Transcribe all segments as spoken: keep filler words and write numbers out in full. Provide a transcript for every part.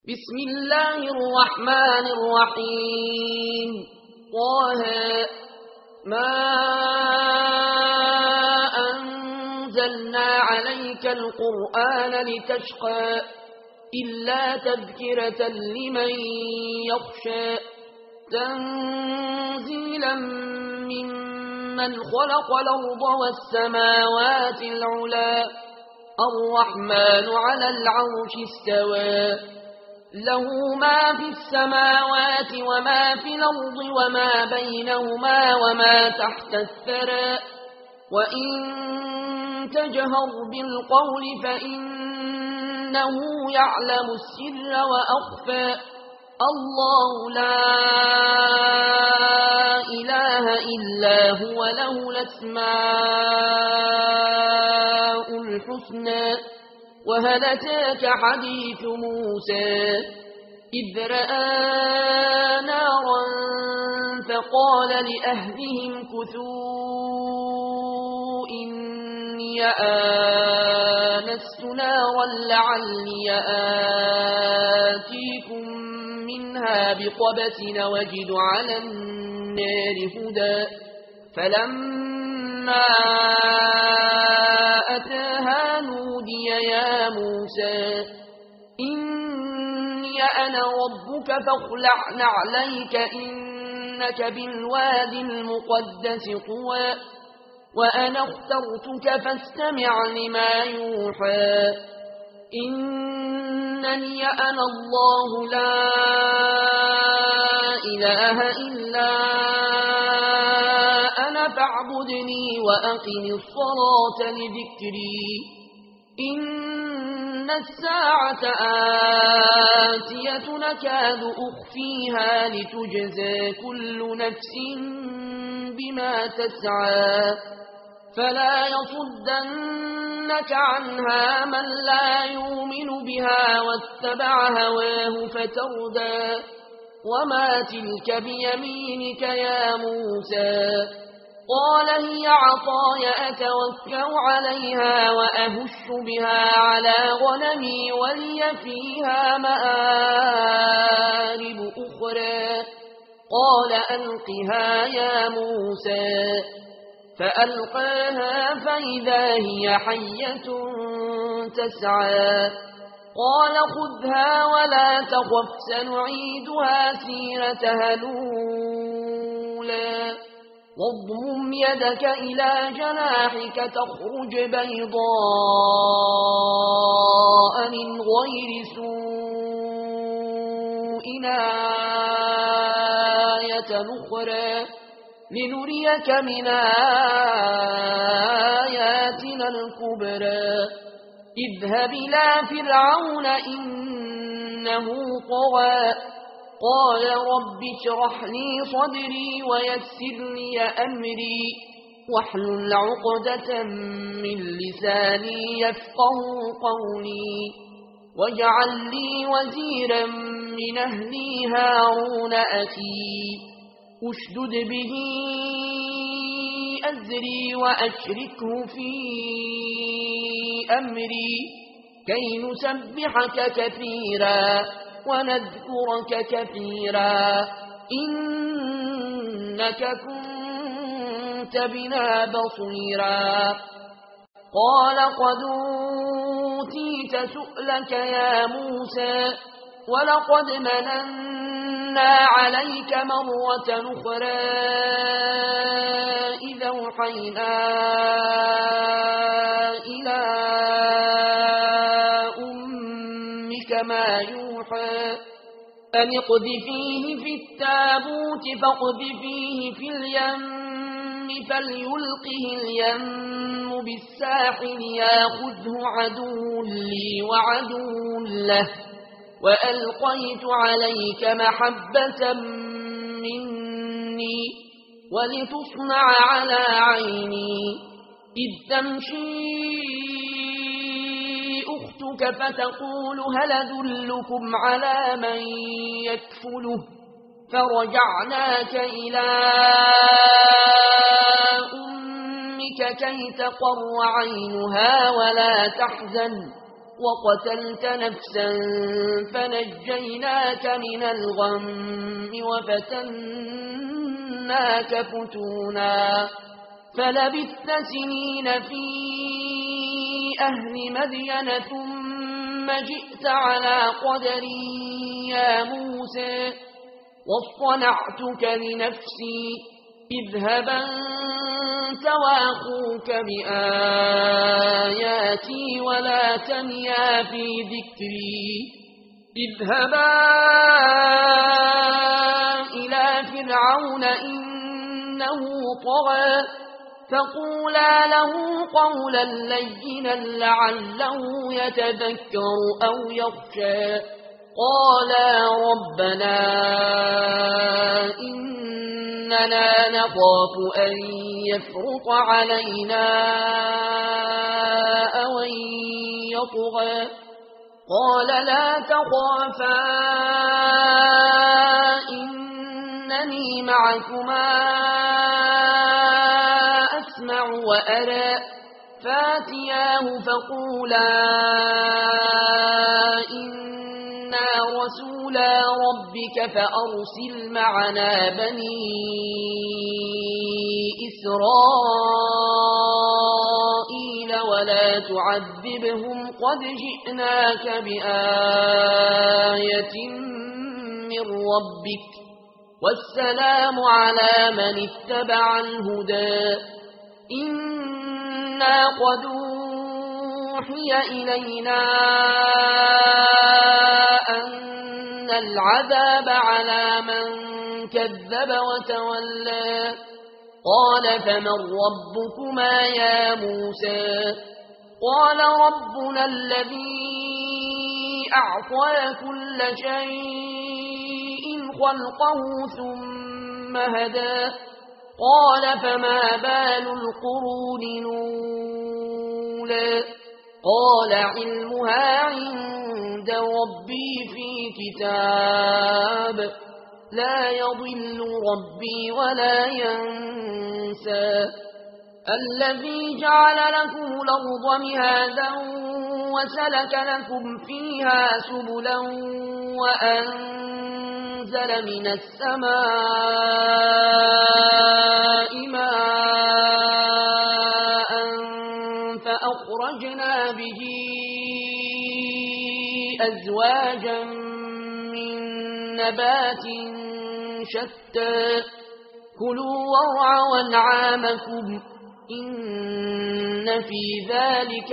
بسم الله الرحمن الرحيم. طه ما أنزلنا عليك القرآن لتشقى إلا تذكرة لمن يخشى تنزيلا ممن خلق الأرض والسماوات العلى الرحمن على العرش استوى له ما في السماوات وما في الأرض وما بينهما وما تحت الثرى وإن تجهر بالقول فإنه يعلم السر وأخفى الله لا إله إلا هو له الأسماء الحسنى. وهل أتاك حديث موسى إذ رأى نارا فقال لأهلهم كثوا إني آنست نارا لعلي آتيكم منها بقبس وجد على النار هدى فلما أتاها نودي يا موسى إني أنا ربك فاخلع نعليك إنك بالوادي المقدس طوى وأنا اخترتك فاستمع لما يوحى إنني أنا الله لا إله إلا أنا فاعبدني وأقم الصلاة لذكري إن الساعة آتية نكاد أخفيها لتجزى كل نفس بما تسعى فلا يصدنك عنها من لا يؤمن بها واتبع هواه فتردى وما تلك بيمينك يا موسى قال هي عصاي أتوكأ عليها وأهش بها على غنمي ولي فيها مآرب أخرى قال ألقها يا موسى فألقاها فإذا هي حية تسعى قال خذها ولا تخف سنعيدها سيرتها الأولى واضمم يدك إلى جناحك تخرج بيضاء من غير سوء آية أخرى لنريك من آياتنا الكبرى اذهب إلى فرعون إنه طغى قال رب اشرح لي صدري ويسر لي أمري واحلل عقدة من لساني يفقه قولي واجعل لي وزيرا من أهلي هارون أخي أشدد به أزري وأشركه في أمري كي نسبحك كثيرا ونذكرك كثيرا إنك كنت بنا بصيرا قال قد أوتيت سؤلك يا موسى ولقد مننا عليك مرة أخرى إذا أوحينا إلى أمك ما يوحى أن اقذفيه في التابوت فاقذفيه في اليم فليلقه اليم بالساحل ياخذه عدو لي وعدو له وألقيت عليك محبة مني ولتصنع على عيني إذ تمشي أختك فتقول هل أدلكم على من يكفله فرجعناك إلى أمك كي تقر عينها ولا تحزن وقتلت نفسا فنجيناك من الغم وفتناك فتونا فلبثت سنين في أهل مدين ثم جئت على قدري يا موسى واصطنعتك لنفسي اذهب أنت وأخوك بآياتي ولا تنيا في ذكري اذهبا إلى فرعون إنه طغى فقولا له قولا لينا لعله يتذكر أو يخشى قالا ربنا إننا نخاف أن يفرط علينا أو أن يطغى قال لا تخافا إنني معكما أسمع وأرى فاتياه فقولا إنا رسولا ربك فأرسل معنا بني إسرائيل ولا تعذبهم قد جئناك بآية من ربك والسلام على من اتبع الهدى إنا قد أوحي إلينا أن العذاب على من كذب وتولى قال فمن ربكما يا موسى قال ربنا الذي أعطى كل شيء خلقه ثم هدى قال فما بال القرون الأولى قال علمها عند ربي في كتاب لا يضل ربي ولا ينسى الذي جعل لكم الأرض مهادا وسلك لكم فيها سبلا وأنزل من السماء ماء فأخرجنا به أزواجا من نبات شتى كلوا وارعوا أنعامكم إن في ذلك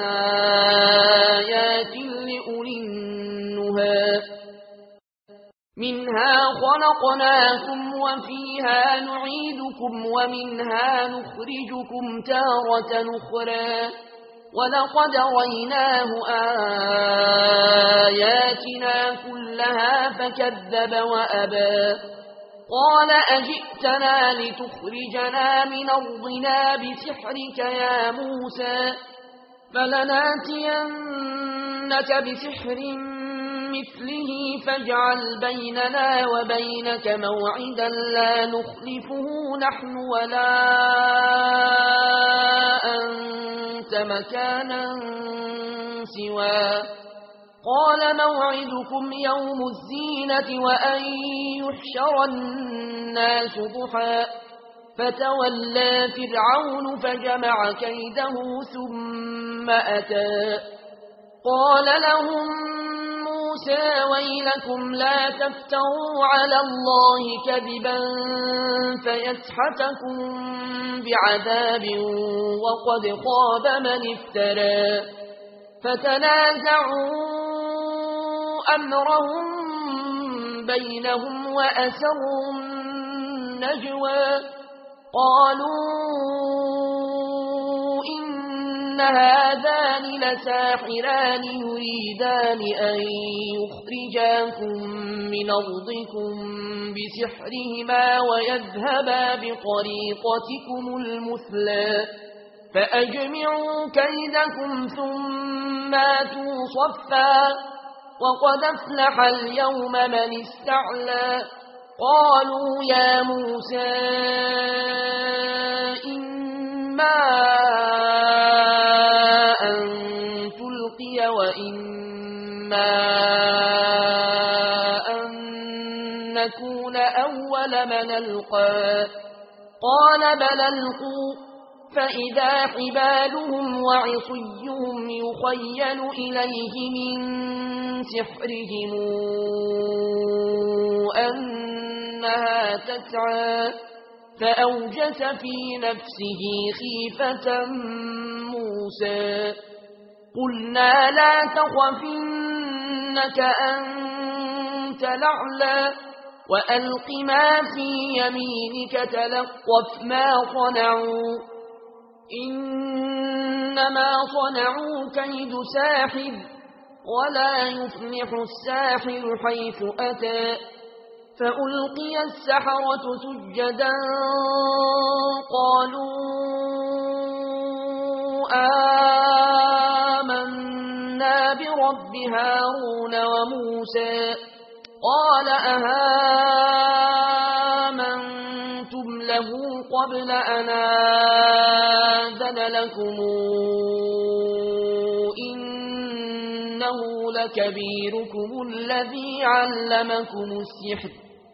لآيات لأولي النهى منها خلقناكم وفيها نعيدكم ومنها نخرجكم تارة أخرى ولقد ريناه آياتنا كلها فكذب وأبى قال أجئتنا لتخرجنا من أرضنا بسحرك يا موسى فلناتينك بسحر مثله فاجعل بيننا وبينك موعدا لا نخلفه نحن ولا أنت مكانا سوى قال موعدكم يوم الزينة وأن يحشر الناس ضحى فتولى فرعون فجمع كيده ثم أتى قال لهم موسى ويلكم لا تفتروا على الله كذبا فيسحتكم بعذاب وقد خاب من افترى فتنازعوا أمرهم بينهم وأسروا النجوى قالوا إن هذان لساحران يريدان أن يخرجاكم من أرضكم بسحرهما ويذهبا بطريقتكم المثلى فأجمعوا كيدكم ثم آتوا صفا وقد أفلح اليوم من استعلى قالوا يا موسى إما أن تلقي وإما لنكون أول من ألقى قال بل ألقوا فإذا حبالهم وعصيهم يخيل إليه من سحرهم أنها تسعى فأوجس في نفسه خيفة موسى قلنا لا تخف إنك أنت الأعلى وألق ما في يمينك تلقف ما صنعوا إنما صنعوا كيد ساحر ولا يفلح الساحر حيث أتى فألقي السحرة سجدا قالوا آمنا برب هارون وموسى قال أهامنتم له قبل أن آذن لكم إنه لكبيركم الذي علمكم السحر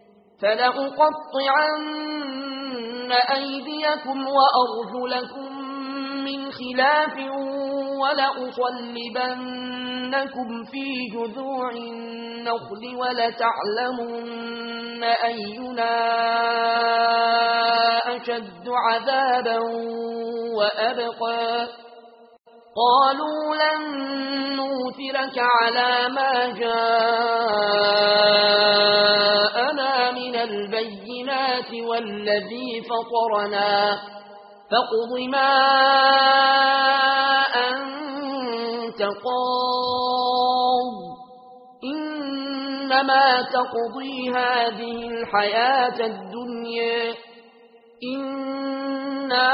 فلأقطعن أيديكم وأرجلكم من خلاف ولأصلبنكم في جذوع النخل ولتعلمن أينا أشد عذابا وأبقى قالوا لن نؤثرك على ما جاءنا من البينات والذي فطرنا فاقض ما أنت قاض إنما تقضي هذه الحياة الدنيا إنا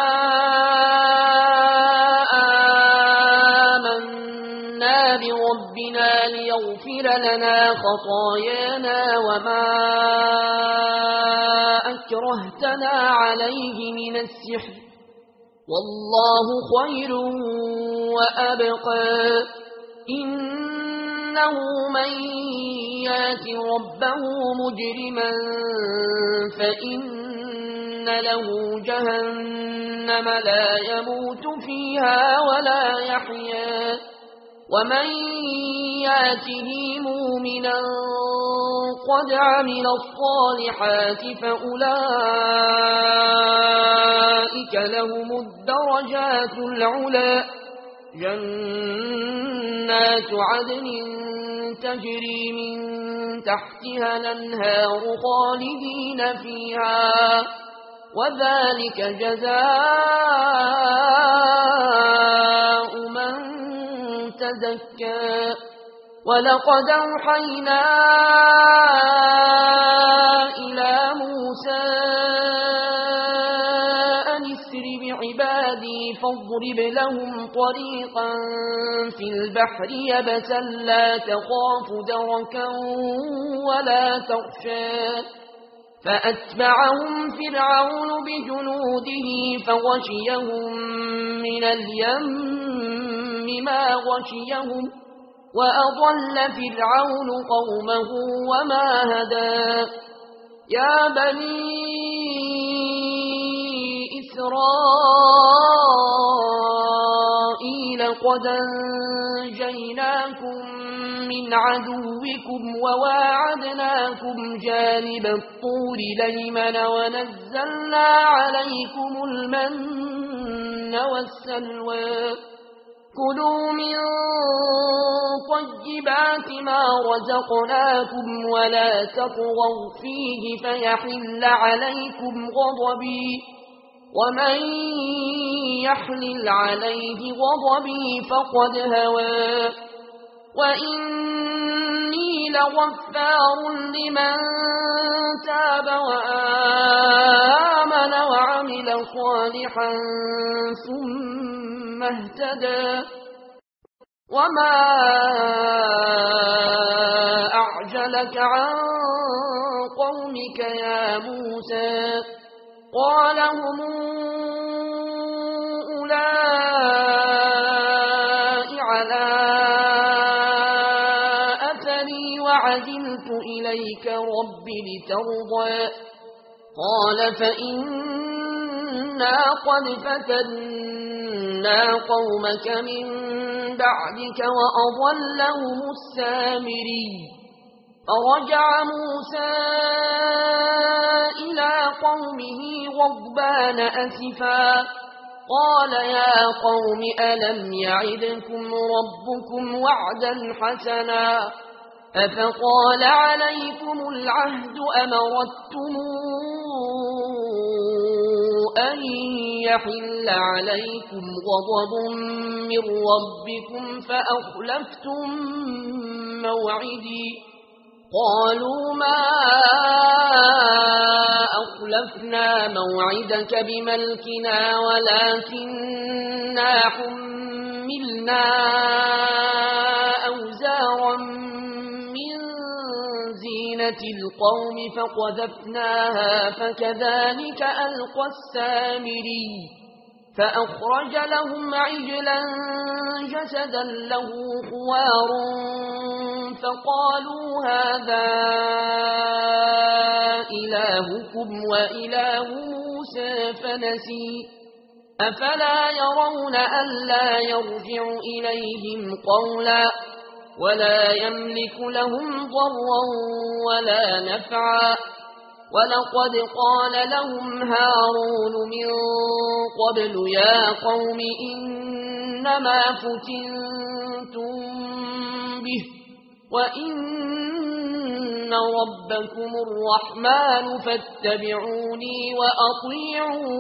آمنا بربنا ليغفر لنا خطايانا وما أكرهتنا عليه من السحر والله خير وأبقى إنه من يات ربه مجرما فإن له جهنم لا يموت فيها ولا يحيا ومن ياته مؤمنا قد عمل الصالحات فأولئك لهم الدرجات العلى جنات عدن تجري من تحتها الأنهار خالدين فيها وذلك جزاء من تزكى ولقد أوحينا إلى موسى أن اسر بعبادي فاضرب لهم طريقا في البحر يبسا لا تخاف دركا ولا تخشى فأتبعهم فرعون بجنوده فغشيهم من اليم ما غشيهم وأضل فرعون قومه وما هدى يا بني إسرائيل قد أنجيناكم من عدوكم وواعدناكم جانب الطور الأيمن ونزلنا عليكم المن والسلوى كلوا من طيبات ما رزقناكم ولا تطغوا فيه فيحل عليكم غضبي ومن يحلل عليه غضبي فقد هوى وإني لغفار لمن تاب وآمن وعمل صالحا ثم اهتدى وما أعجلك عن قومك يا موسى قال هم أولئك على أثري وعجلت إليك رب لترضى قال فإنا قد فتنا قومك من بعدك وأضلهم السامري فرجع موسى إلى قومه غضبان أسفا قال يا قوم ألم يعدكم ربكم وعدا حسنا أفطال عليكم العهد أمرتم أن يحل عليكم غضب من ربكم فأخلفتم موعدي قالوا ما أخلفنا موعدك بملكنا ولكننا حملنا أوزارا من زينة القوم فقذفناها فكذلك ألقى السامري فأخرج لهم عجلا جسدا له خوار فقالوا هذا إلهكم وإله موسى فنسي أفلا يرون ألا يرجع إليهم قولا ولا يملك لهم ضرا ولا نفعا ولقد قال لهم هارون من قبل يا قوم إنما فتنتم به وإن ربكم الرحمن فاتبعوني وأطيعوا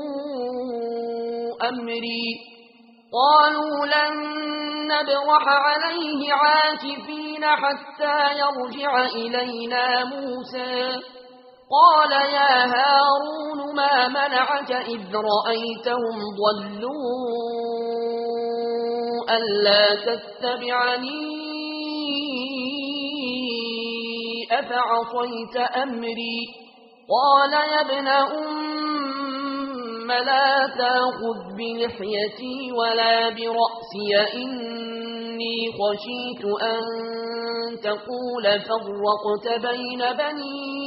أمري قالوا لن نبرح عليه عاكفين حتى يرجع إلينا موسى قال يا هارون ما منعك إذ رأيتهم ضلوا ألا تتبعني أفعصيت أمري قال يا ابن أم لا تأخذ بلحيتي ولا برأسي إني خشيت أن تقول فرقت بين بني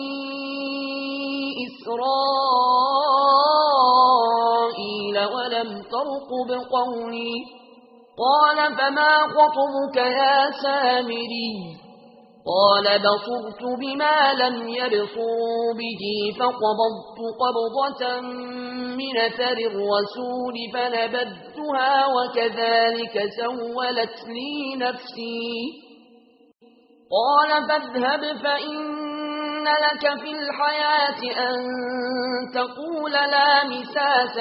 إسرائيل ولم ترقب قولي قال فما خطبك يا سامري قال بصرت بما لم يبصروا به فقبضت قبضة من أثر الرسول فنبذتها وكذلك سولت لي نفسي قال فاذهب فإن لك في الحياة أن تقول لا مساس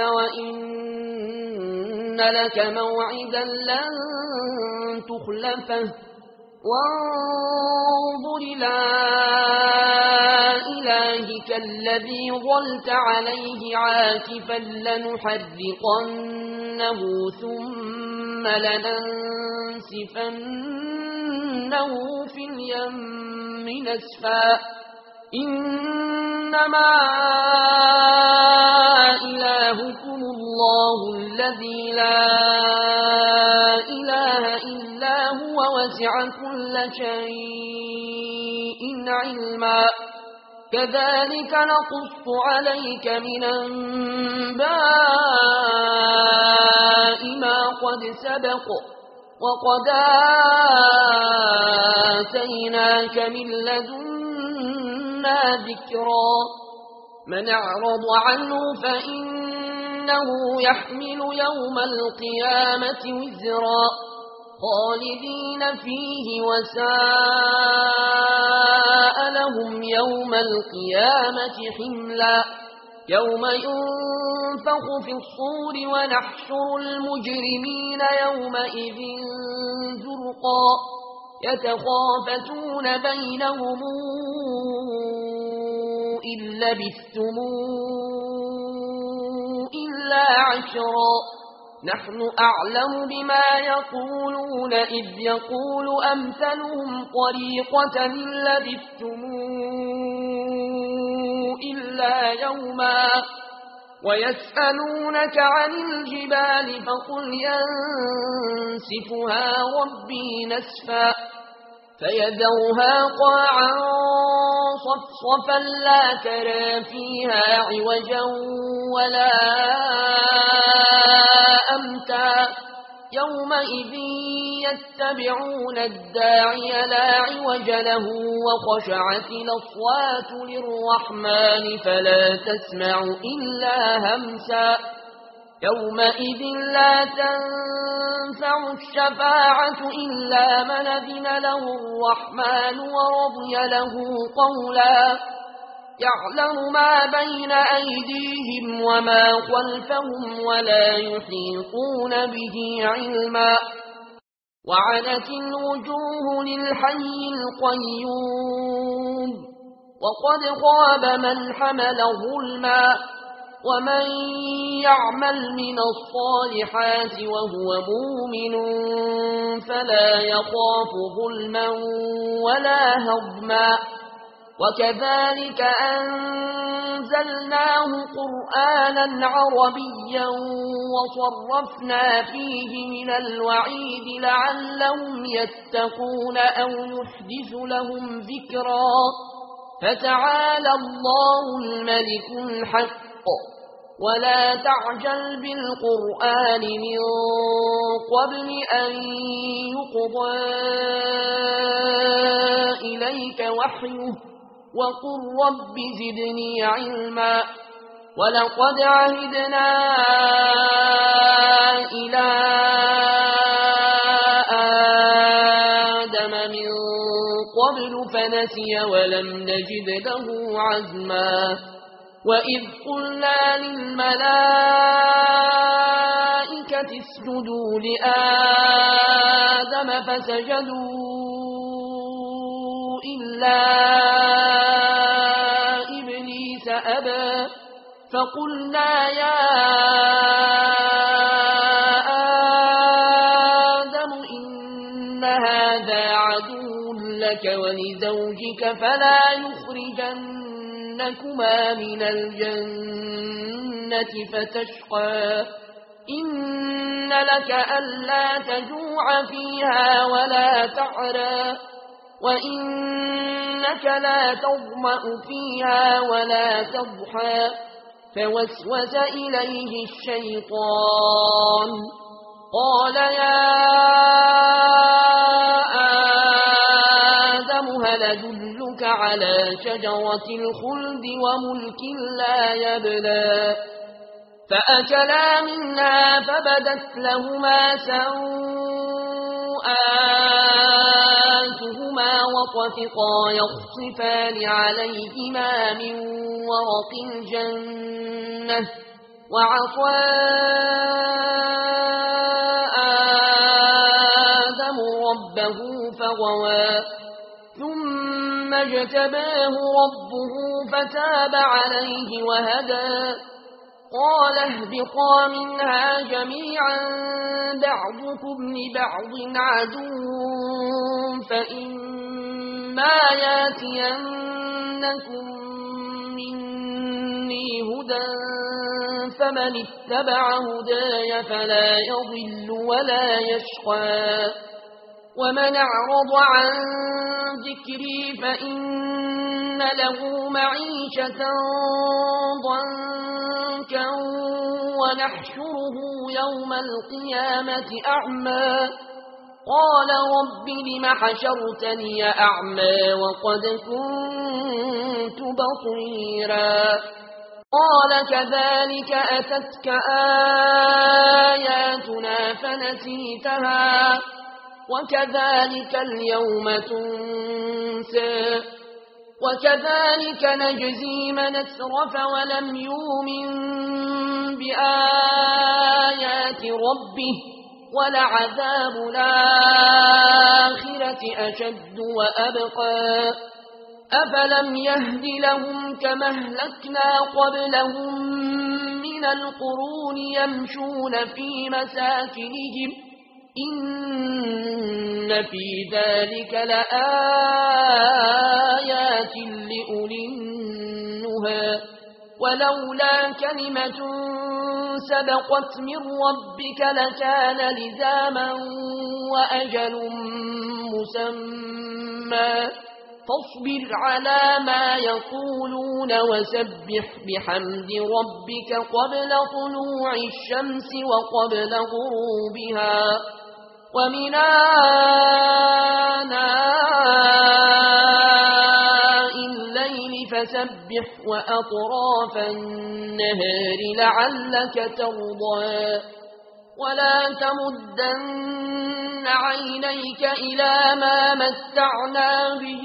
وإن لك موعدا لن تخلفه وانظر إلى إلهك الذي ظلت عليه عاكفا لنحرقنه ثم لننسفنه في اليم نسفا إنما إلهكم الله الذي لا إله إلا هو وسع كل شيء علما كذلك نقص عليك من أنباء ما قد سبق وقد آتيناك من لدنا ذكرا من أعرض عنه فإنه يحمل يوم القيامة وزرا خالدين فيه وساء لهم يوم القيامة حملا يوم ينفخ في الصور ونحشر المجرمين يومئذ زرقا يتخافتون بينهم إن لبثتم إلا عشرا نحن أعلم بما يقولون إذ يقول أمثلهم طريقة إن لبثتم إلا يوما ويسألونك عن الجبال فقل ينسفها ربي نسفا فيذرها قاعا صفصفا لا ترى فيها عوجا ولا أمتا يومئذ يتبعون الداعي لا عوج له وخشعت الأصوات للرحمن فلا تسمع إلا همسا يومئذ لا تنفع الشفاعة إلا من أذن له الرحمن ورضي له قولا يعلم ما بين أيديهم وما خلفهم ولا يحيطون به علما وعنت الوجوه للحي القيوم وقد خاب من حمل ظلما ومن يعمل من الصالحات وهو مؤمن فلا يخاف ظلما ولا هضما وكذلك أنزلناه قرآنا عربيا وصرفنا فيه من الوعيد لعلهم يتقون أو يحدث لهم ذكرا فتعالى الله الملك الحق ولا تعجل بالقرآن من قبل أن يقضى إليك وحيه وقل رب زدني علما ولقد عهدنا إلى آدم من قبل فنسي ولم نجد له عزما وإذ قلنا للملائكة اسجدوا لآدم فسجدوا إلا إبليس أبى فقلنا يا آدم إن هذا عدو لك ولزوجك فلا يخرجنكما من الجنة فتشقى إن لك ألا تجوع فيها ولا تعرى وإنك لا تظمأ فيها ولا تضحى فوسوس إليه الشيطان قال يا آدم هل أدلك على شجرة الخلد وملك لا يبلى فأكلا منها فبدت لهما سوءاتهما وطفقا يخصفان عليهما من ورق الجنة وعصى آدم ربه فغوى ثم اجتباه ربه فتاب عليه وهدى قال اهبطا منها جميعا بعضكم لبعض عدو فإما ياتينكم مني هدى فمن اتبع هداي فلا يضل ولا يشقى ومن أعرض عن ذكري فإن له معيشة ضنكا ونحشره يوم القيامة أعمى قال رب لم حشرتني أعمى وقد كنت بصيرا قال كذلك أتتك آياتنا فنسيتها وكذلك اليوم تنسى وكذلك نجزي من اسرف ولم يؤمن بآيات ربه ولعذاب الآخرة أشد وأبقى أفلم يهد لهم كما أهلكنا قبلهم من القرون يمشون في مساكنهم إن في ذلك لآيات لأولي النهى ولولا كلمة سبقت من ربك لكان لزاما وأجل مسمى فاصبر على ما يقولون وسبح بحمد ربك قبل طلوع الشمس وقبل غروبها ومن آناء الليل فسبح وأطراف النهار لعلك ترضى ولا تمدن عينيك إلى ما متعنا به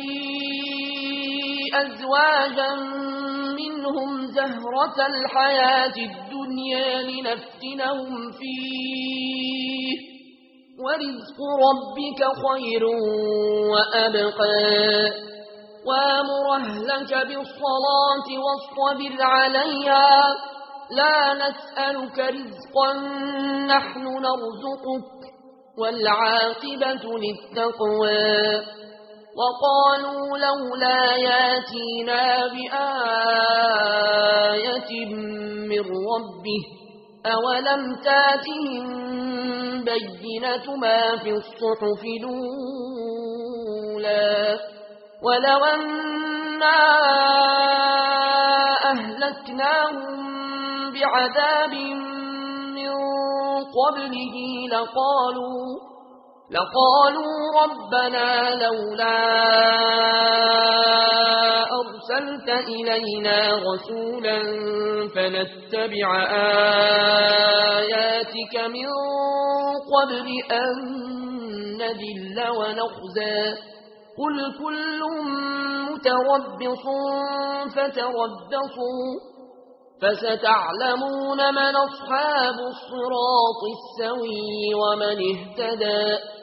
أزواجا منهم زهرة الحياة الدنيا لنفتنهم فيه ورزق ربك خير وأبقى وامر أهلك بالصلاة واصطبر عليها لا نسألك رزقا نحن نرزقك والعاقبة للتقوى وقالوا لولا ياتينا بآية من ربه أولم تاتهم بينة ما في الصحف الأولى ولو أنا أهلكناهم بعذاب من قبله لقالوا لقالوا ربنا لولا أرسلت إلينا رسولا فنتبع آياتك من قبل أن نذل ونخزى قل كل متربص فتربصوا فستعلمون من أصحاب الصراط السوي ومن اهتدى